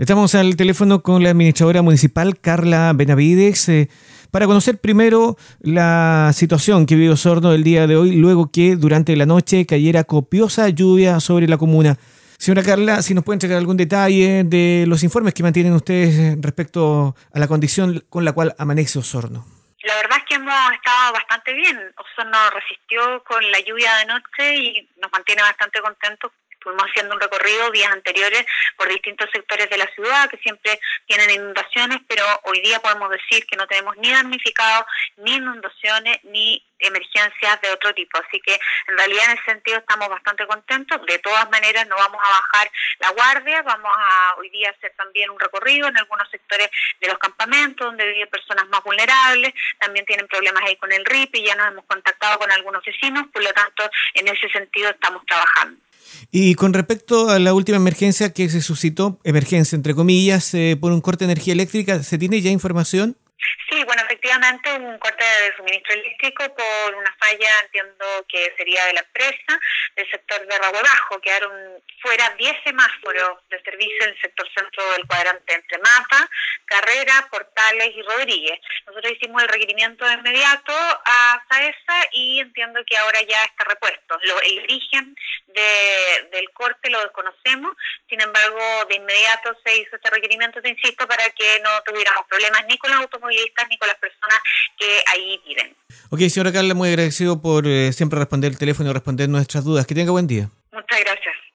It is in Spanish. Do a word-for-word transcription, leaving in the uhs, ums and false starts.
Estamos al teléfono con la administradora municipal, Carla Benavides, eh, para conocer primero la situación que vive Osorno el día de hoy, luego que durante la noche cayera copiosa lluvia sobre la comuna. Señora Carla, si nos puede entregar algún detalle de los informes que mantienen ustedes respecto a la condición con la cual amanece Osorno. La verdad es que hemos estado bastante bien. Osorno resistió con la lluvia de noche y nos mantiene bastante contentos. Estuvimos haciendo un recorrido días anteriores por distintos sectores de la ciudad que siempre tienen inundaciones, pero hoy día podemos decir que no tenemos ni damnificados, ni inundaciones, ni emergencias de otro tipo. Así que en realidad en ese sentido estamos bastante contentos. De todas maneras no vamos a bajar la guardia, vamos a hoy día hacer también un recorrido en algunos sectores de los campamentos donde viven personas más vulnerables, también tienen problemas ahí con el R I P y ya nos hemos contactado con algunos vecinos, por lo tanto en ese sentido estamos trabajando. Y con respecto a la última emergencia que se suscitó, emergencia entre comillas, eh, por un corte de energía eléctrica, ¿se tiene ya información? Sí, bueno, efectivamente hubo un corte de suministro eléctrico por una falla, entiendo que sería de la empresa, del sector de Rahue Bajo. Quedaron fuera diez semáforos de servicio en el sector centro del cuadrante entre Mata, Carrera, Portales y Rodríguez. Nosotros hicimos el requerimiento de inmediato a SAESA y entiendo que ahora ya está repuesto. Lo, el origen de, del corte lo desconocemos, sin embargo, de inmediato se hizo este requerimiento, te insisto, para que no tuviéramos problemas ni con los automovilistas ni con las personas que ahí viven. Ok, señora Carla, muy agradecido por eh, siempre responder el teléfono y responder nuestras dudas. Que tenga buen día. Muchas gracias.